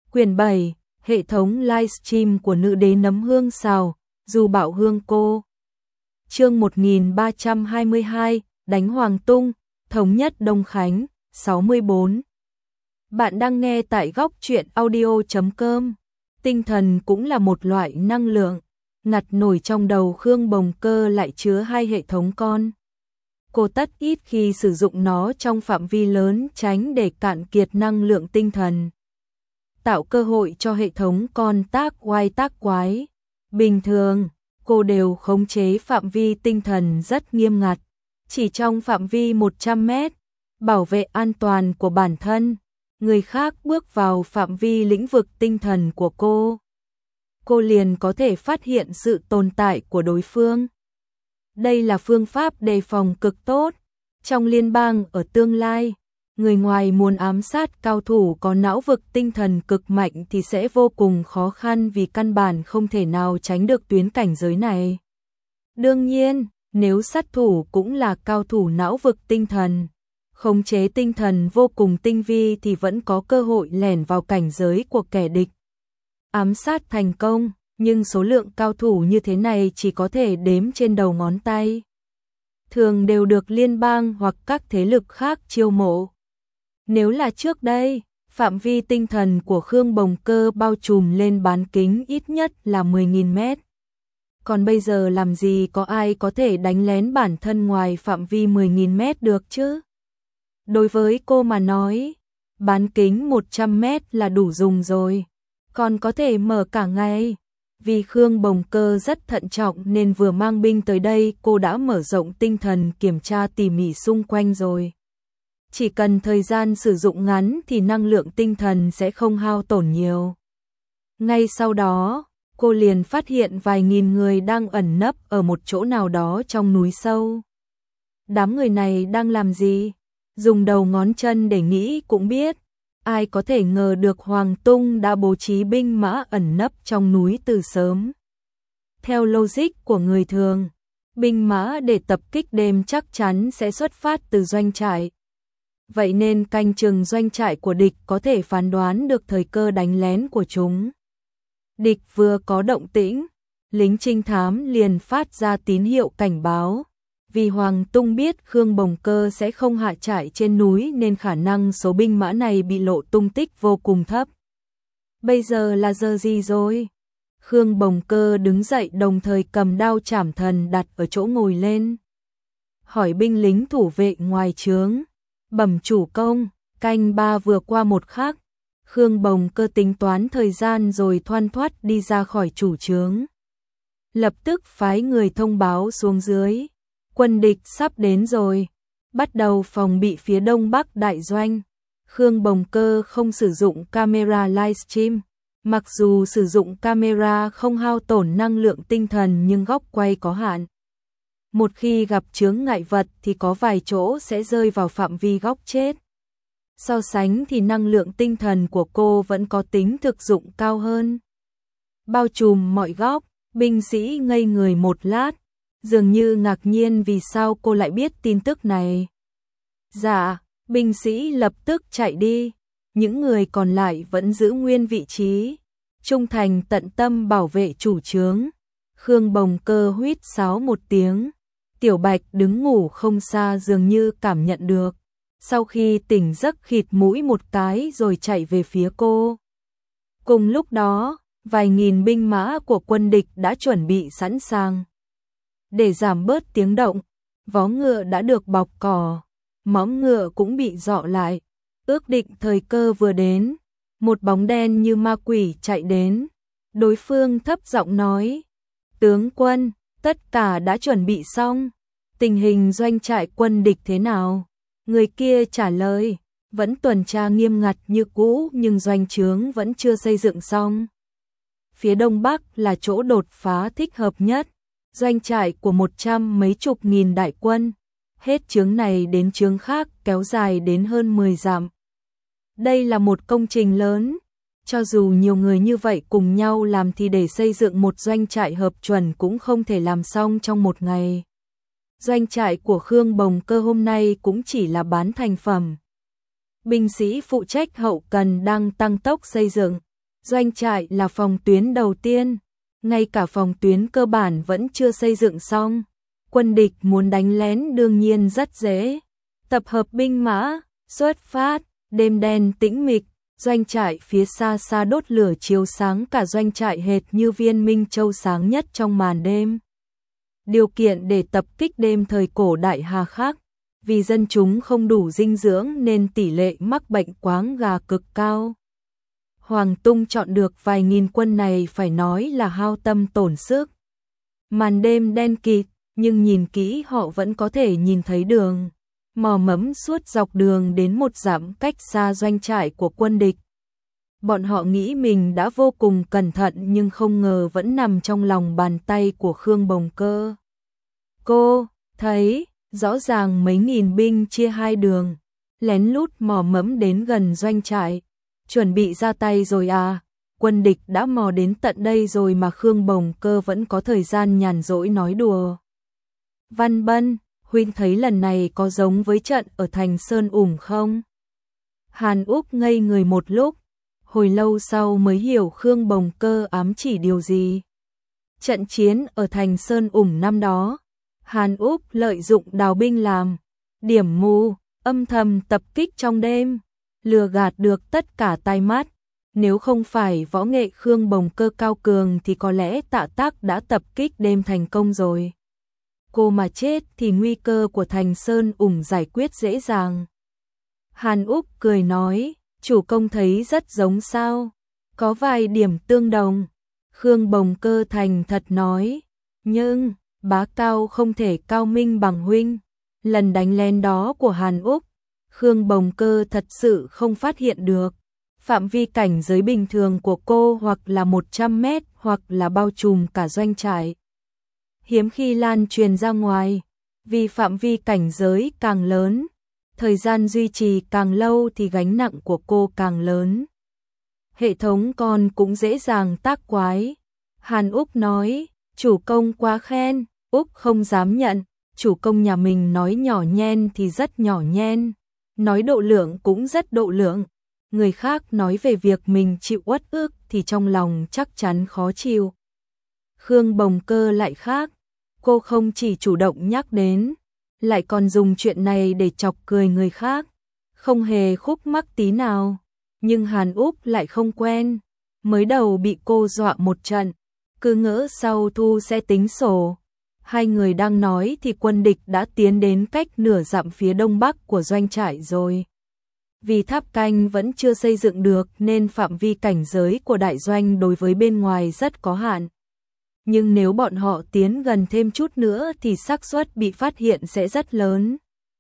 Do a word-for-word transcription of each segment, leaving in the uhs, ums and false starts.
Quyển bảy, hệ thống livestream của nữ đế nấm hương xào, dù bảo hương cô. Chương một nghìn ba trăm hai mươi hai, đánh Hoàng Tung, thống nhất Đông Khánh, sáu mươi bốn. Bạn đang nghe tại góc truyện audio chấm com. Tinh thần cũng là một loại năng lượng, ngặt nổi trong đầu Khương Bồng Cơ lại chứa hai hệ thống con. Cô tất ít khi sử dụng nó trong phạm vi lớn tránh để cạn kiệt năng lượng tinh thần, tạo cơ hội cho hệ thống con tác oai tác quái. Bình thường, cô đều khống chế phạm vi tinh thần rất nghiêm ngặt, chỉ trong phạm vi một trăm mét, bảo vệ an toàn của bản thân. Người khác bước vào phạm vi lĩnh vực tinh thần của cô, cô liền có thể phát hiện sự tồn tại của đối phương. Đây là phương pháp đề phòng cực tốt. Trong liên bang ở tương lai, người ngoài muốn ám sát cao thủ có não vực tinh thần cực mạnh thì sẽ vô cùng khó khăn vì căn bản không thể nào tránh được tuyến cảnh giới này. Đương nhiên, nếu sát thủ cũng là cao thủ não vực tinh thần, khống chế tinh thần vô cùng tinh vi thì vẫn có cơ hội lẻn vào cảnh giới của kẻ địch, ám sát thành công, nhưng số lượng cao thủ như thế này chỉ có thể đếm trên đầu ngón tay. Thường đều được liên bang hoặc các thế lực khác chiêu mộ. Nếu là trước đây, phạm vi tinh thần của Khương Bồng Cơ bao trùm lên bán kính ít nhất là mười nghìn mét. Còn bây giờ làm gì có ai có thể đánh lén bản thân ngoài phạm vi mười nghìn mét được chứ? Đối với cô mà nói, bán kính một trăm mét là đủ dùng rồi, còn có thể mở cả ngày. Vì Khương Bồng Cơ rất thận trọng nên vừa mang binh tới đây cô đã mở rộng tinh thần kiểm tra tỉ mỉ xung quanh rồi. Chỉ cần thời gian sử dụng ngắn thì năng lượng tinh thần sẽ không hao tổn nhiều. Ngay sau đó, cô liền phát hiện vài nghìn người đang ẩn nấp ở một chỗ nào đó trong núi sâu. Đám người này đang làm gì? Dùng đầu ngón chân để nghĩ cũng biết. Ai có thể ngờ được Hoàng Tung đã bố trí binh mã ẩn nấp trong núi từ sớm. Theo logic của người thường, binh mã để tập kích đêm chắc chắn sẽ xuất phát từ doanh trại. Vậy nên canh chừng doanh trại của địch có thể phán đoán được thời cơ đánh lén của chúng. Địch vừa có động tĩnh, lính trinh thám liền phát ra tín hiệu cảnh báo. Vì Hoàng Tung biết Khương Bồng Cơ sẽ không hạ trại trên núi nên khả năng số binh mã này bị lộ tung tích vô cùng thấp. Bây giờ là giờ gì rồi? Khương Bồng Cơ đứng dậy đồng thời cầm đao trảm thần đặt ở chỗ ngồi lên. Hỏi binh lính thủ vệ ngoài trướng. Bẩm chủ công, canh ba vừa qua một khắc. Khương Bồng Cơ tính toán thời gian rồi thoăn thoắt đi ra khỏi chủ trướng. Lập tức phái người thông báo xuống dưới. Quân địch sắp đến rồi, bắt đầu phòng bị phía đông bắc đại doanh. Khương Bồng Cơ không sử dụng camera livestream, mặc dù sử dụng camera không hao tổn năng lượng tinh thần nhưng góc quay có hạn. Một khi gặp chướng ngại vật thì có vài chỗ sẽ rơi vào phạm vi góc chết. So sánh thì năng lượng tinh thần của cô vẫn có tính thực dụng cao hơn. Bao trùm mọi góc, binh sĩ ngây người một lát. Dường như ngạc nhiên vì sao cô lại biết tin tức này. Dạ, binh sĩ lập tức chạy đi. Những người còn lại vẫn giữ nguyên vị trí, trung thành tận tâm bảo vệ chủ trướng. Khương Bồng Cơ huýt sáo một tiếng. Tiểu Bạch đứng ngủ không xa dường như cảm nhận được. Sau khi tỉnh giấc khịt mũi một cái rồi chạy về phía cô. Cùng lúc đó, vài nghìn binh mã của quân địch đã chuẩn bị sẵn sàng. Để giảm bớt tiếng động, vó ngựa đã được bọc cỏ, móng ngựa cũng bị dọ lại. Ước định thời cơ vừa đến, một bóng đen như ma quỷ chạy đến. Đối phương thấp giọng nói, tướng quân, tất cả đã chuẩn bị xong, tình hình doanh trại quân địch thế nào? Người kia trả lời, vẫn tuần tra nghiêm ngặt như cũ nhưng doanh trướng vẫn chưa xây dựng xong. Phía đông bắc là chỗ đột phá thích hợp nhất. Doanh trại của một trăm mấy chục nghìn đại quân, hết chướng này đến chướng khác kéo dài đến hơn mười dặm. Đây là một công trình lớn, cho dù nhiều người như vậy cùng nhau làm thì để xây dựng một doanh trại hợp chuẩn cũng không thể làm xong trong một ngày. Doanh trại của Khương Bồng Cơ hôm nay cũng chỉ là bán thành phẩm. Binh sĩ phụ trách hậu cần đang tăng tốc xây dựng, Doanh trại là phòng tuyến đầu tiên, ngay cả phòng tuyến cơ bản vẫn chưa xây dựng xong. Quân địch muốn đánh lén đương nhiên rất dễ. Tập hợp binh mã, xuất phát, đêm đen tĩnh mịch, doanh trại phía xa xa đốt lửa chiếu sáng cả doanh trại hệt như viên minh châu sáng nhất trong màn đêm. Điều kiện để tập kích đêm thời cổ đại hà khắc, vì dân chúng không đủ dinh dưỡng nên tỷ lệ mắc bệnh quáng gà cực cao. Hoàng Tung chọn được vài nghìn quân này phải nói là hao tâm tổn sức. Màn đêm đen kịt, nhưng nhìn kỹ họ vẫn có thể nhìn thấy đường mò mẫm suốt dọc đường đến một dặm cách xa doanh trại của quân địch. Bọn họ nghĩ mình đã vô cùng cẩn thận nhưng không ngờ vẫn nằm trong lòng bàn tay của Khương Bồng Cơ. Cô thấy rõ ràng mấy nghìn binh chia hai đường, lén lút mò mẫm đến gần doanh trại. Chuẩn bị ra tay rồi à, quân địch đã mò đến tận đây rồi mà Khương Bồng Cơ vẫn có thời gian nhàn rỗi nói đùa. Văn Bân, huynh thấy lần này có giống với trận ở thành Sơn Ủng không? Hàn Úc ngây người một lúc, hồi lâu sau mới hiểu Khương Bồng Cơ ám chỉ điều gì. Trận chiến ở thành Sơn Ủng năm đó, Hàn Úc lợi dụng đào binh làm điểm mù, âm thầm tập kích trong đêm, lừa gạt được tất cả tai mắt. Nếu không phải võ nghệ Khương Bồng Cơ cao cường thì có lẽ Tạ Tác đã tập kích đêm thành công rồi. Cô mà chết thì nguy cơ của thành Sơn Ủng giải quyết dễ dàng. Hàn Úc cười nói, chủ công thấy rất giống sao? Có vài điểm tương đồng. Khương Bồng Cơ thành thật nói, nhưng bá cao không thể cao minh bằng huynh. Lần đánh lén đó của Hàn Úc, Khương Bồng Cơ thật sự không phát hiện được. Phạm vi cảnh giới bình thường của cô hoặc là một trăm mét hoặc là bao trùm cả doanh trại. Hiếm khi lan truyền ra ngoài, vì phạm vi cảnh giới càng lớn, thời gian duy trì càng lâu thì gánh nặng của cô càng lớn. Hệ thống con cũng dễ dàng tác quái. Hàn Úc nói, chủ công quá khen. Úc không dám nhận, chủ công nhà mình nói nhỏ nhen thì rất nhỏ nhen, nói độ lượng cũng rất độ lượng. Người khác nói về việc mình chịu uất ức thì trong lòng chắc chắn khó chịu. Khương Bồng Cơ lại khác, cô không chỉ chủ động nhắc đến, lại còn dùng chuyện này để chọc cười người khác, không hề khúc mắc tí nào. Nhưng Hàn Úc lại không quen, mới đầu bị cô dọa một trận, cứ ngỡ sau thu sẽ tính sổ. Hai người đang nói thì quân địch đã tiến đến cách nửa dặm phía đông bắc của doanh trại rồi. Vì tháp canh vẫn chưa xây dựng được nên phạm vi cảnh giới của đại doanh đối với bên ngoài rất có hạn. Nhưng nếu bọn họ tiến gần thêm chút nữa thì xác suất bị phát hiện sẽ rất lớn.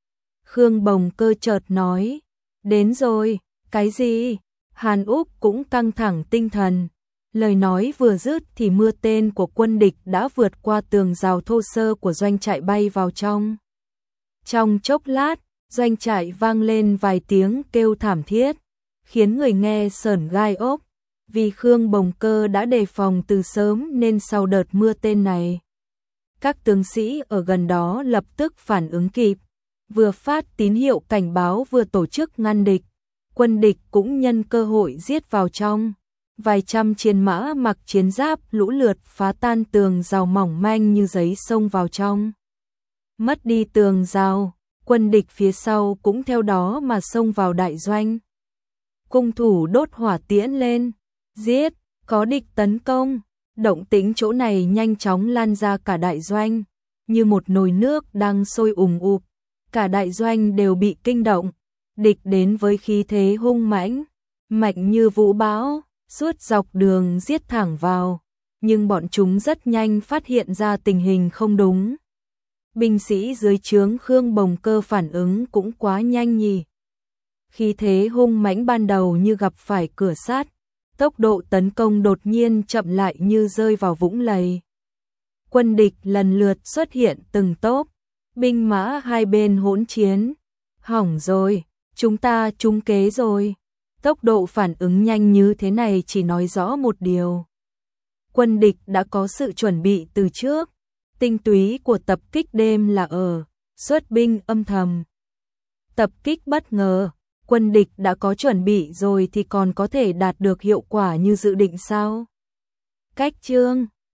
Khương Bồng Cơ chợt nói, đến rồi, cái gì? Hàn Úc cũng căng thẳng tinh thần. Lời nói vừa dứt thì mưa tên của quân địch đã vượt qua tường rào thô sơ của doanh trại bay vào trong. Trong chốc lát, doanh trại vang lên vài tiếng kêu thảm thiết, khiến người nghe sởn gai ốc. Vì Khương Bồng Cơ đã đề phòng từ sớm nên sau đợt mưa tên này, các tướng sĩ ở gần đó lập tức phản ứng kịp, vừa phát tín hiệu cảnh báo vừa tổ chức ngăn địch. Quân địch cũng nhân cơ hội giết vào trong. Vài trăm chiến mã mặc chiến giáp lũ lượt phá tan tường rào mỏng manh như giấy xông vào trong. Mất đi tường rào, quân địch phía sau cũng theo đó mà xông vào đại doanh. Cung thủ đốt hỏa tiễn lên, giết, có địch tấn công. Động tĩnh chỗ này nhanh chóng lan ra cả đại doanh, như một nồi nước đang sôi ùm ụp. Cả đại doanh đều bị kinh động, địch đến với khí thế hung mãnh, mạnh như vũ bão, suốt dọc đường giết thẳng vào. Nhưng bọn chúng rất nhanh phát hiện ra tình hình không đúng. Binh sĩ dưới trướng Khương Bồng Cơ phản ứng cũng quá nhanh nhỉ. Khí thế hung mãnh ban đầu như gặp phải cửa sắt, tốc độ tấn công đột nhiên chậm lại như rơi vào vũng lầy. Quân địch lần lượt xuất hiện từng tốp, binh mã hai bên hỗn chiến. Hỏng rồi, chúng ta trúng kế rồi. Tốc độ phản ứng nhanh như thế này chỉ nói rõ một điều. Quân địch đã có sự chuẩn bị từ trước. Tinh túy của tập kích đêm là ở xuất binh âm thầm. Tập kích bất ngờ, quân địch đã có chuẩn bị rồi thì còn có thể đạt được hiệu quả như dự định sao? Cách chương